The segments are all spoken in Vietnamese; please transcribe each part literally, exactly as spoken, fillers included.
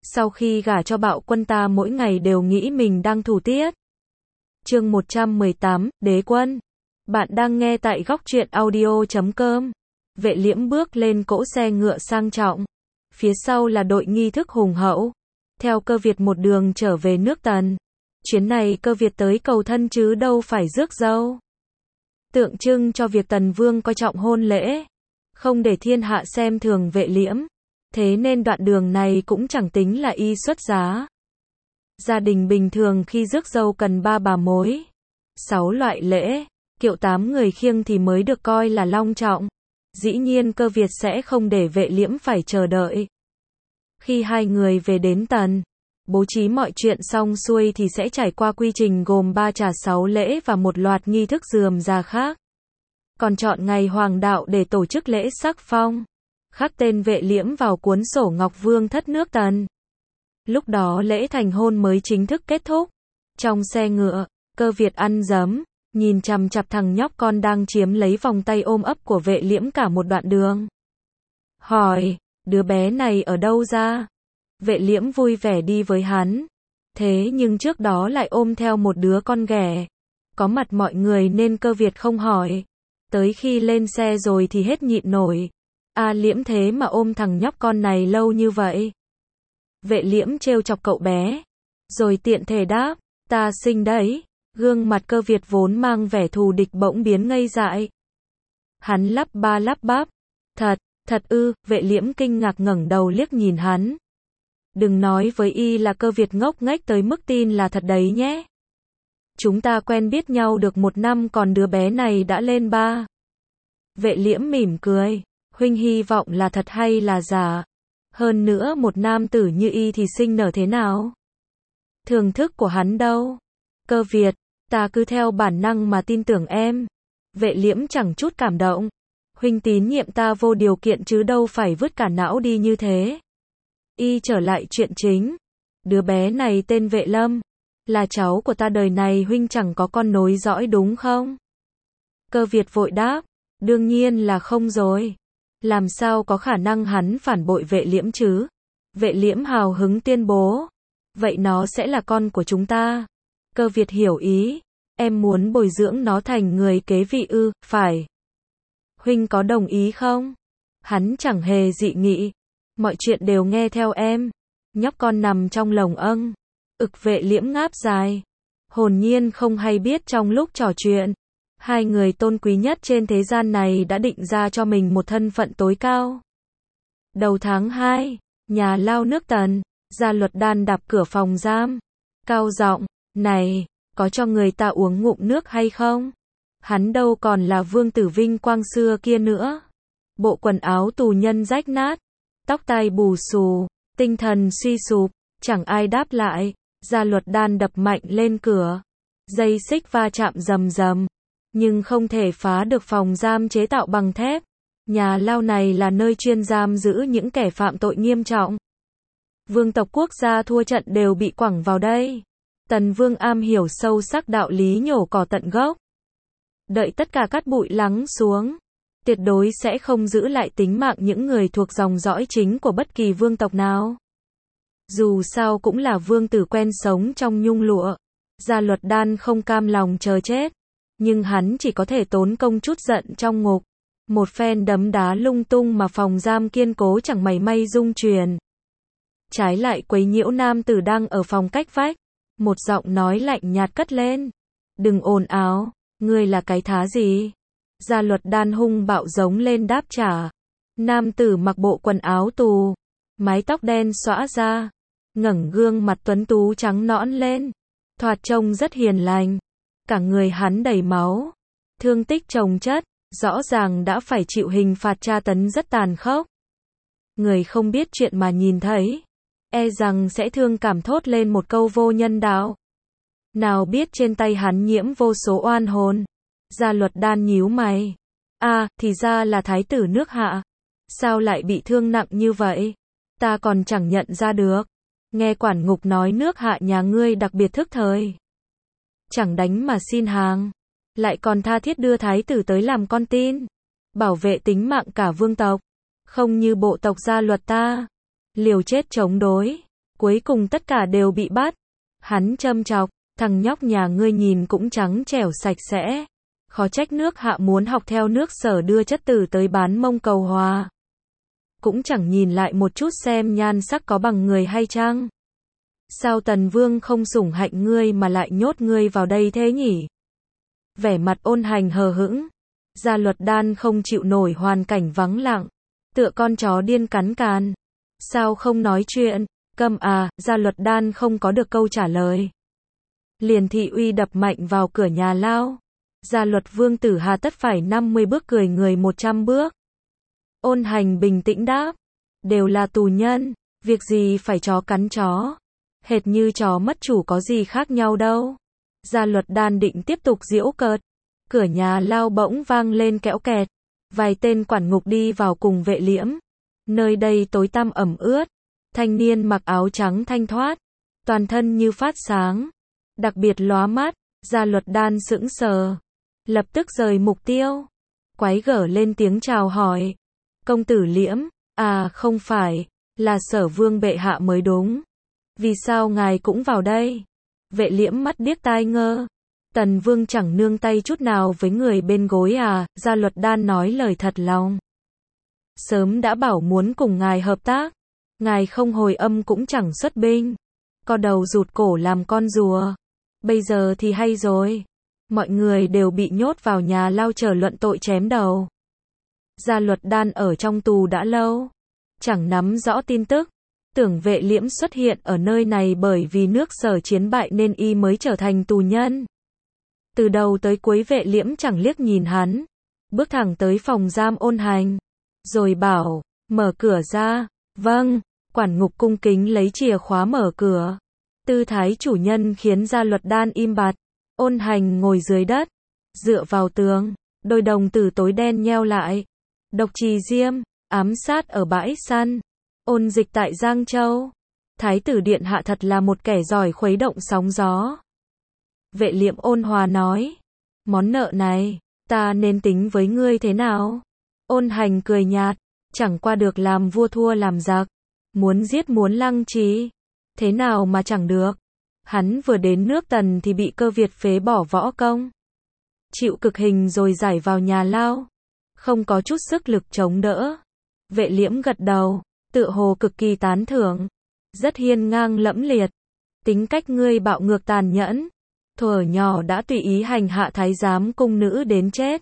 Sau khi gả cho Bạo Quân ta mỗi ngày đều nghĩ mình đang thủ tiết. Chương một trăm mười tám, Đế Quân. Bạn đang nghe tại góc truyện audio chấm com. Vệ Liễm bước lên cỗ xe ngựa sang trọng. Phía sau là đội nghi thức hùng hậu. Theo Cơ Việt một đường trở về nước Tần. Chuyến này Cơ Việt tới cầu thân chứ đâu phải rước dâu. Tượng trưng cho việc Tần Vương coi trọng hôn lễ. Không để thiên hạ xem thường Vệ Liễm. Thế nên đoạn đường này cũng chẳng tính là y xuất giá. Gia đình bình thường khi rước dâu cần ba bà mối, sáu loại lễ, kiệu tám người khiêng thì mới được coi là long trọng. Dĩ nhiên Cơ Việt sẽ không để Vệ Liễm phải chờ đợi. Khi hai người về đến Tần, bố trí mọi chuyện xong xuôi thì sẽ trải qua quy trình gồm ba trà sáu lễ và một loạt nghi thức rườm rà khác. Còn chọn ngày hoàng đạo để tổ chức lễ sắc phong, khắc tên Vệ Liễm vào cuốn sổ Ngọc Vương thất nước Tần. Lúc đó lễ thành hôn mới chính thức kết thúc. Trong xe ngựa, Cơ Việt ăn dấm, nhìn chằm chằm thằng nhóc con đang chiếm lấy vòng tay ôm ấp của Vệ Liễm cả một đoạn đường. Hỏi, đứa bé này ở đâu ra? Vệ Liễm vui vẻ đi với hắn. Thế nhưng trước đó lại ôm theo một đứa con ghẻ. Có mặt mọi người nên Cơ Việt không hỏi. Tới khi lên xe rồi thì hết nhịn nổi. A Liễm thế mà ôm thằng nhóc con này lâu như vậy. Vệ Liễm trêu chọc cậu bé. Rồi tiện thể đáp, ta xinh đấy. Gương mặt Cơ Việt vốn mang vẻ thù địch bỗng biến ngây dại. Hắn lắp ba lắp bắp. Thật, thật ư, Vệ Liễm kinh ngạc ngẩng đầu liếc nhìn hắn. Đừng nói với y là Cơ Việt ngốc nghếch tới mức tin là thật đấy nhé. Chúng ta quen biết nhau được một năm còn đứa bé này đã lên ba. Vệ Liễm mỉm cười. Huynh hy vọng là thật hay là giả? Hơn nữa một nam tử như y thì sinh nở thế nào? Thưởng thức của hắn đâu? Cơ Việt, ta cứ theo bản năng mà tin tưởng em. Vệ Liễm chẳng chút cảm động. Huynh tín nhiệm ta vô điều kiện chứ đâu phải vứt cả não đi như thế. Y trở lại chuyện chính. Đứa bé này tên Vệ Lâm. Là cháu của ta đời này huynh chẳng có con nối dõi đúng không? Cơ Việt vội đáp. Đương nhiên là không rồi. Làm sao có khả năng hắn phản bội Vệ Liễm chứ? Vệ Liễm hào hứng tuyên bố. Vậy nó sẽ là con của chúng ta. Cơ Việt hiểu ý. Em muốn bồi dưỡng nó thành người kế vị ư, phải. Huynh có đồng ý không? Hắn chẳng hề dị nghị. Mọi chuyện đều nghe theo em. Nhóc con nằm trong lồng âng. Ực Vệ Liễm ngáp dài. Hồn nhiên không hay biết trong lúc trò chuyện. Hai người tôn quý nhất trên thế gian này đã định ra cho mình một thân phận tối cao. Đầu tháng hai, nhà lao nước Tần, Gia Luật Đan đạp cửa phòng giam. Cao giọng, này, có cho người ta uống ngụm nước hay không? Hắn đâu còn là vương tử vinh quang xưa kia nữa. Bộ quần áo tù nhân rách nát, tóc tai bù xù, tinh thần suy sụp, chẳng ai đáp lại. Gia Luật Đan đập mạnh lên cửa. Dây xích va chạm rầm rầm. Nhưng không thể phá được phòng giam chế tạo bằng thép. Nhà lao này là nơi chuyên giam giữ những kẻ phạm tội nghiêm trọng. Vương tộc quốc gia thua trận đều bị quẳng vào đây. Tần Vương am hiểu sâu sắc đạo lý nhổ cỏ tận gốc. Đợi tất cả cát bụi lắng xuống, tuyệt đối sẽ không giữ lại tính mạng những người thuộc dòng dõi chính của bất kỳ vương tộc nào. Dù sao cũng là vương tử quen sống trong nhung lụa. Gia Luật Đan không cam lòng chờ chết. Nhưng hắn chỉ có thể tốn công chút giận trong ngục. Một phen đấm đá lung tung mà phòng giam kiên cố chẳng mảy may rung chuyển. Trái lại quấy nhiễu nam tử đang ở phòng cách vách. Một giọng nói lạnh nhạt cất lên. Đừng ồn ào, ngươi là cái thá gì? Gia Luật Đan hung bạo giống lên đáp trả. Nam tử mặc bộ quần áo tù, mái tóc đen xõa ra, ngẩng gương mặt tuấn tú trắng nõn lên. Thoạt trông rất hiền lành. Cả người hắn đầy máu, thương tích chồng chất, rõ ràng đã phải chịu hình phạt tra tấn rất tàn khốc. Người không biết chuyện mà nhìn thấy, e rằng sẽ thương cảm thốt lên một câu vô nhân đạo. Nào biết trên tay hắn nhiễm vô số oan hồn. Gia Luật Đan nhíu mày. À, thì ra là thái tử nước Hạ. Sao lại bị thương nặng như vậy? Ta còn chẳng nhận ra được. Nghe quản ngục nói nước Hạ nhà ngươi đặc biệt thức thời. Chẳng đánh mà xin hàng, lại còn tha thiết đưa thái tử tới làm con tin, bảo vệ tính mạng cả vương tộc, không như bộ tộc Gia Luật ta, liều chết chống đối. Cuối cùng tất cả đều bị bắt. Hắn châm chọc, thằng nhóc nhà ngươi nhìn cũng trắng trẻo sạch sẽ. Khó trách nước Hạ muốn học theo nước Sở đưa chất tử tới bán mông cầu hòa. Cũng chẳng nhìn lại một chút xem nhan sắc có bằng người hay chăng. Sao Tần Vương không sủng hạnh ngươi mà lại nhốt ngươi vào đây thế nhỉ? Vẻ mặt Ôn Hành hờ hững. Gia Luật Đan không chịu nổi hoàn cảnh vắng lặng. Tựa con chó điên cắn càn. Sao không nói chuyện? Câm à, Gia Luật Đan không có được câu trả lời. Liền thị uy đập mạnh vào cửa nhà lao. Gia Luật Vương tử hà tất phải năm mươi bước cười người một trăm bước. Ôn Hành bình tĩnh đáp. Đều là tù nhân, việc gì phải chó cắn chó. Hệt như chó mất chủ có gì khác nhau đâu. Gia Luật Đan định tiếp tục giễu cợt. Cửa nhà lao bỗng vang lên kẽo kẹt. Vài tên quản ngục đi vào cùng Vệ Liễm. Nơi đây tối tăm ẩm ướt. Thanh niên mặc áo trắng thanh thoát. Toàn thân như phát sáng. Đặc biệt lóa mắt. Gia Luật Đan sững sờ. Lập tức rời mục tiêu. Quái gở lên tiếng chào hỏi. Công tử Liễm, à không phải, là Sở Vương bệ hạ mới đúng. Vì sao ngài cũng vào đây? Vệ Liễm mắt điếc tai ngơ. Tần Vương chẳng nương tay chút nào với người bên gối à? Gia Luật Đan nói lời thật lòng. Sớm đã bảo muốn cùng ngài hợp tác. Ngài không hồi âm cũng chẳng xuất binh. Co đầu rụt cổ làm con rùa. Bây giờ thì hay rồi. Mọi người đều bị nhốt vào nhà lao chờ luận tội chém đầu. Gia Luật Đan ở trong tù đã lâu. Chẳng nắm rõ tin tức. Tưởng Vệ Liễm xuất hiện ở nơi này bởi vì nước Sở chiến bại nên y mới trở thành tù nhân. Từ đầu tới cuối Vệ Liễm chẳng liếc nhìn hắn. Bước thẳng tới phòng giam Ôn Hành. Rồi bảo, mở cửa ra. Vâng, quản ngục cung kính lấy chìa khóa mở cửa. Tư thái chủ nhân khiến Gia Luật Đan im bặt. Ôn Hành ngồi dưới đất. Dựa vào tường. Đôi đồng tử tối đen nheo lại. Độc trì diêm, ám sát ở bãi săn. Ôn dịch tại Giang Châu. Thái tử điện hạ thật là một kẻ giỏi khuấy động sóng gió. Vệ Liễm ôn hòa nói. Món nợ này, ta nên tính với ngươi thế nào? Ôn Hành cười nhạt. Chẳng qua được làm vua thua làm giặc. Muốn giết muốn lăng trí. Thế nào mà chẳng được. Hắn vừa đến nước Tần thì bị cơ Việt phế bỏ võ công. Chịu cực hình rồi giải vào nhà lao. Không có chút sức lực chống đỡ. Vệ Liễm gật đầu. Tựa hồ cực kỳ tán thưởng. Rất hiên ngang lẫm liệt. Tính cách ngươi bạo ngược tàn nhẫn. Thuở nhỏ đã tùy ý hành hạ thái giám cung nữ đến chết.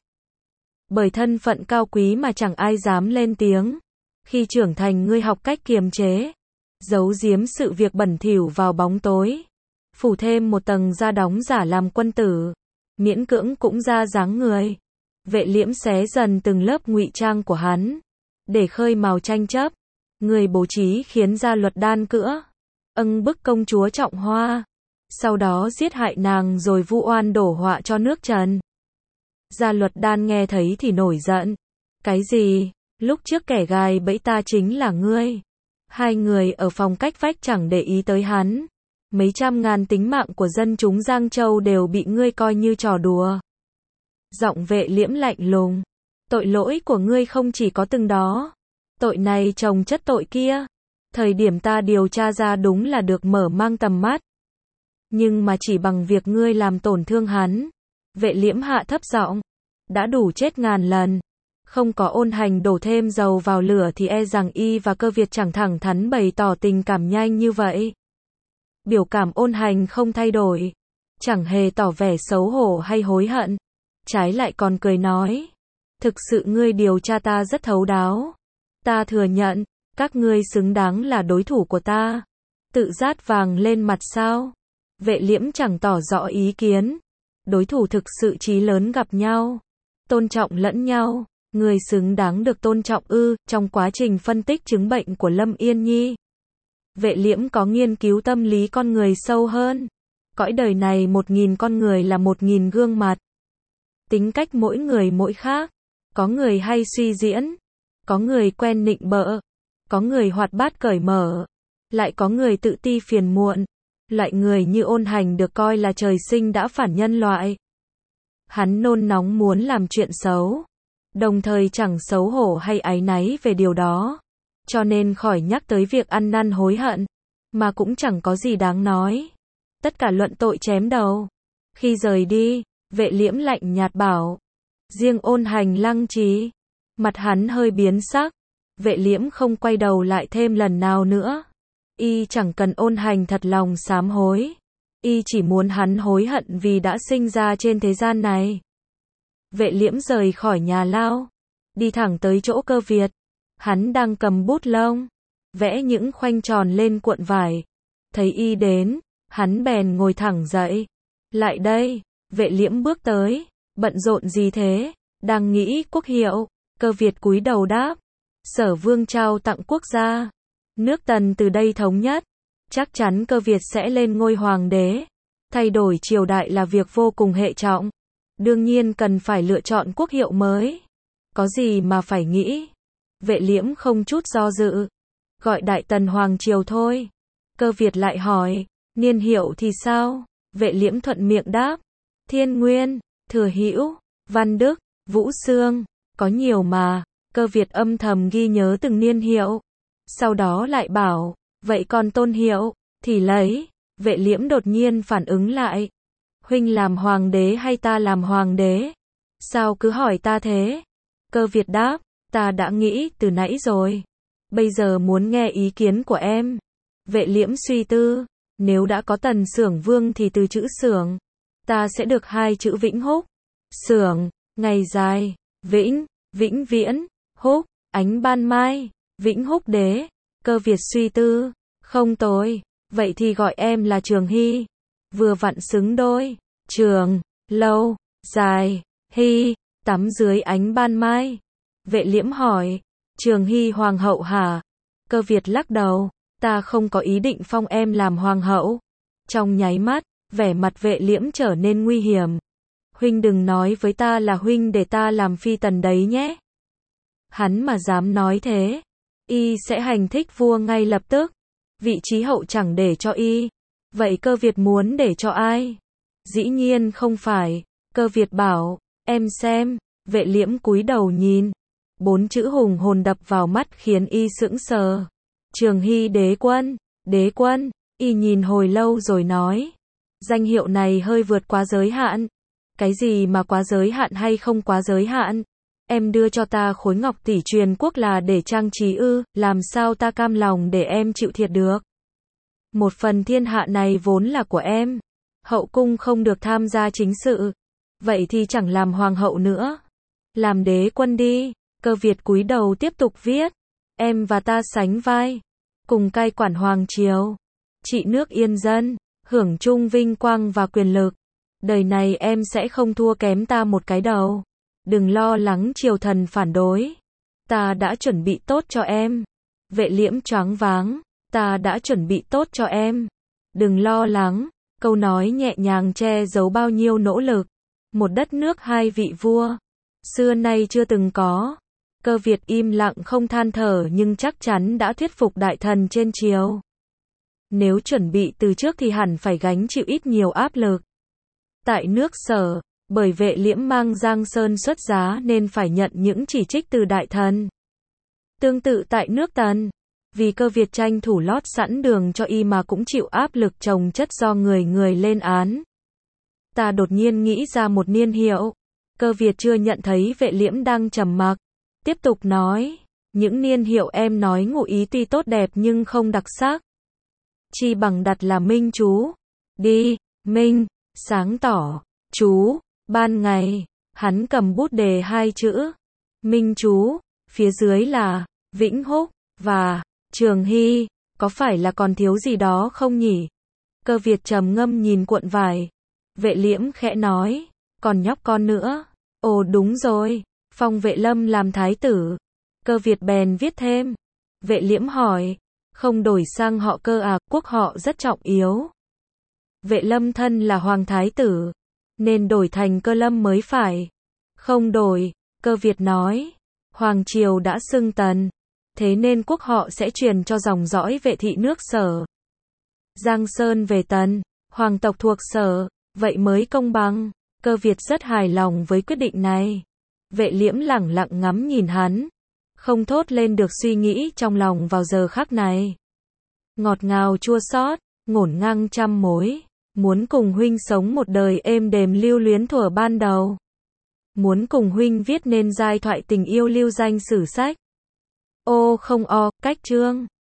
Bởi thân phận cao quý mà chẳng ai dám lên tiếng. Khi trưởng thành ngươi học cách kiềm chế. Giấu giếm sự việc bẩn thỉu vào bóng tối. Phủ thêm một tầng da đóng giả làm quân tử. Miễn cưỡng cũng ra dáng người. Vệ Liễm xé dần từng lớp ngụy trang của hắn. Để khơi mào tranh chấp. Người bố trí khiến Gia Luật Đan cữa. Âng bức công chúa Trọng Hoa. Sau đó giết hại nàng rồi vu oan đổ họa cho nước Trần. Gia Luật Đan nghe thấy thì nổi giận. Cái gì? Lúc trước kẻ gài bẫy ta chính là ngươi. Hai người ở phòng cách vách chẳng để ý tới hắn. Mấy trăm ngàn tính mạng của dân chúng Giang Châu đều bị ngươi coi như trò đùa. Giọng Vệ Liễm lạnh lùng. Tội lỗi của ngươi không chỉ có từng đó. Tội này chồng chất tội kia. Thời điểm ta điều tra ra đúng là được mở mang tầm mắt. Nhưng mà chỉ bằng việc ngươi làm tổn thương hắn. Vệ Liễm hạ thấp giọng. Đã đủ chết ngàn lần. Không có Ôn Hành đổ thêm dầu vào lửa thì e rằng y và cơ Việt chẳng thẳng thắn bày tỏ tình cảm nhanh như vậy. Biểu cảm Ôn Hành không thay đổi. Chẳng hề tỏ vẻ xấu hổ hay hối hận. Trái lại còn cười nói. Thực sự ngươi điều tra ta rất thấu đáo. Ta thừa nhận, các ngươi xứng đáng là đối thủ của ta. Tự rát vàng lên mặt sao? Vệ Liễm chẳng tỏ rõ ý kiến. Đối thủ thực sự chí lớn gặp nhau. Tôn trọng lẫn nhau. Người xứng đáng được tôn trọng ư? Trong quá trình phân tích chứng bệnh của Lâm Yên Nhi. Vệ Liễm có nghiên cứu tâm lý con người sâu hơn. Cõi đời này một nghìn con người là một nghìn gương mặt. Tính cách mỗi người mỗi khác. Có người hay suy diễn. Có người quen nịnh bợ. Có người hoạt bát cởi mở. Lại có người tự ti phiền muộn. Loại người như Ôn Hành được coi là trời sinh đã phản nhân loại. Hắn nôn nóng muốn làm chuyện xấu. Đồng thời chẳng xấu hổ hay áy náy về điều đó. Cho nên khỏi nhắc tới việc ăn năn hối hận. mà cũng chẳng có gì đáng nói. Tất cả luận tội chém đầu. Khi rời đi, Vệ Liễm lạnh nhạt bảo. Riêng Ôn Hành lăng trí. Mặt hắn hơi biến sắc. Vệ Liễm không quay đầu lại thêm lần nào nữa. Y chẳng cần Ôn Hành thật lòng sám hối. Y chỉ muốn hắn hối hận vì đã sinh ra trên thế gian này. Vệ Liễm rời khỏi nhà lao. Đi thẳng tới chỗ Cơ Việt. Hắn đang cầm bút lông. Vẽ những khoanh tròn lên cuộn vải. Thấy Y đến. Hắn bèn ngồi thẳng dậy. Lại đây. Vệ Liễm bước tới. Bận rộn gì thế? Đang nghĩ quốc hiệu. Cơ Việt cúi đầu đáp. Sở Vương trao tặng quốc gia. Nước Tần từ đây thống nhất. Chắc chắn Cơ Việt sẽ lên ngôi hoàng đế. Thay đổi triều đại là việc vô cùng hệ trọng. Đương nhiên cần phải lựa chọn quốc hiệu mới. Có gì mà phải nghĩ. Vệ Liễm không chút do dự. Gọi Đại Tần Hoàng Triều thôi. Cơ Việt lại hỏi. Niên hiệu thì sao? Vệ Liễm thuận miệng đáp. Thiên Nguyên, Thừa Hữu, Văn Đức, Vũ Xương. Có nhiều mà. Cơ Việt âm thầm ghi nhớ từng niên hiệu. Sau đó lại bảo. Vậy còn tôn hiệu, thì lấy. Vệ Liễm đột nhiên phản ứng lại. Huynh làm hoàng đế hay ta làm hoàng đế? Sao cứ hỏi ta thế? Cơ Việt đáp. Ta đã nghĩ từ nãy rồi. Bây giờ muốn nghe ý kiến của em. Vệ Liễm suy tư. Nếu đã có Tần Xưởng Vương thì từ chữ xưởng. Ta sẽ được hai chữ Vĩnh Húc. Xưởng, ngày dài. Vĩnh, vĩnh viễn. Húc, ánh ban mai. Vĩnh Húc đế. Cơ Việt suy tư. Không tồi. Vậy thì gọi em là Trường Hy. Vừa vặn xứng đôi. Trường, lâu, dài, hy, tắm dưới ánh ban mai. Vệ Liễm hỏi. Trường Hy hoàng hậu hả? Cơ Việt lắc đầu. Ta không có ý định phong em làm hoàng hậu. Trong nháy mắt, vẻ mặt Vệ Liễm trở nên nguy hiểm. Huynh đừng nói với ta là huynh để ta làm phi tần đấy nhé. Hắn mà dám nói thế, y sẽ hành thích vua ngay lập tức. Vị trí hậu chẳng để cho y. Vậy Cơ Việt muốn để cho ai? Dĩ nhiên không phải. Cơ Việt bảo. Em xem. Vệ Liễm cúi đầu nhìn. Bốn chữ hùng hồn đập vào mắt khiến y sững sờ. Trường Hy đế quân. Đế quân. Y nhìn hồi lâu rồi nói. Danh hiệu này hơi vượt quá giới hạn. Cái gì mà quá giới hạn hay không quá giới hạn? Em đưa cho ta khối ngọc tỷ truyền quốc là để trang trí ư? Làm sao ta cam lòng để em chịu thiệt được? Một phần thiên hạ này vốn là của em. Hậu cung không được tham gia chính sự. Vậy thì chẳng làm hoàng hậu nữa. Làm đế quân đi. Cơ Việt cúi đầu tiếp tục viết. Em và ta sánh vai. Cùng cai quản hoàng triều. Trị nước yên dân. Hưởng chung vinh quang và quyền lực. Đời này em sẽ không thua kém ta một cái đầu. Đừng lo lắng triều thần phản đối. Ta đã chuẩn bị tốt cho em. Vệ Liễm choáng váng. Ta đã chuẩn bị tốt cho em. Đừng lo lắng. Câu nói nhẹ nhàng che giấu bao nhiêu nỗ lực. Một đất nước hai vị vua. Xưa nay chưa từng có. Cơ Việt im lặng không than thở nhưng chắc chắn đã thuyết phục đại thần trên triều. Nếu chuẩn bị từ trước thì hẳn phải gánh chịu ít nhiều áp lực. Tại nước Sở, bởi Vệ Liễm mang Giang Sơn xuất giá nên phải nhận những chỉ trích từ đại thần. Tương tự tại nước Tần, vì Cơ Việt tranh thủ lót sẵn đường cho y mà cũng chịu áp lực chồng chất do người người lên án. Ta đột nhiên nghĩ ra một niên hiệu. Cơ Việt chưa nhận thấy Vệ Liễm đang trầm mặc. Tiếp tục nói, những niên hiệu em nói ngụ ý tuy tốt đẹp nhưng không đặc sắc. Chi bằng đặt là minh chú. Đi, minh, sáng tỏ, chú, ban ngày. Hắn cầm bút đề hai chữ. Minh chú, phía dưới là Vĩnh Húc và Trường Hy. Có phải là còn thiếu gì đó không nhỉ? Cơ Việt trầm ngâm nhìn cuộn vải. Vệ Liễm khẽ nói, còn nhóc con nữa. Ồ đúng rồi, phong Vệ Lâm làm thái tử. Cơ Việt bèn viết thêm. Vệ Liễm hỏi, không đổi sang họ Cơ à? Quốc họ rất trọng yếu. Vệ Lâm thân là hoàng thái tử, nên đổi thành Cơ Lâm mới phải. Không đổi, Cơ Việt nói. Hoàng triều đã xưng Tần, thế nên quốc họ sẽ truyền cho dòng dõi Vệ thị nước Sở. Giang Sơn về Tần, hoàng tộc thuộc Sở, vậy mới công bằng. Cơ Việt rất hài lòng với quyết định này. Vệ Liễm lẳng lặng ngắm nhìn hắn, không thốt lên được suy nghĩ trong lòng vào giờ khắc này. ngọt ngào chua xót, ngổn ngang trăm mối. Muốn cùng huynh sống một đời êm đềm lưu luyến thuở ban đầu. Muốn cùng huynh viết nên giai thoại tình yêu lưu danh sử sách. Ô không o, cách chương.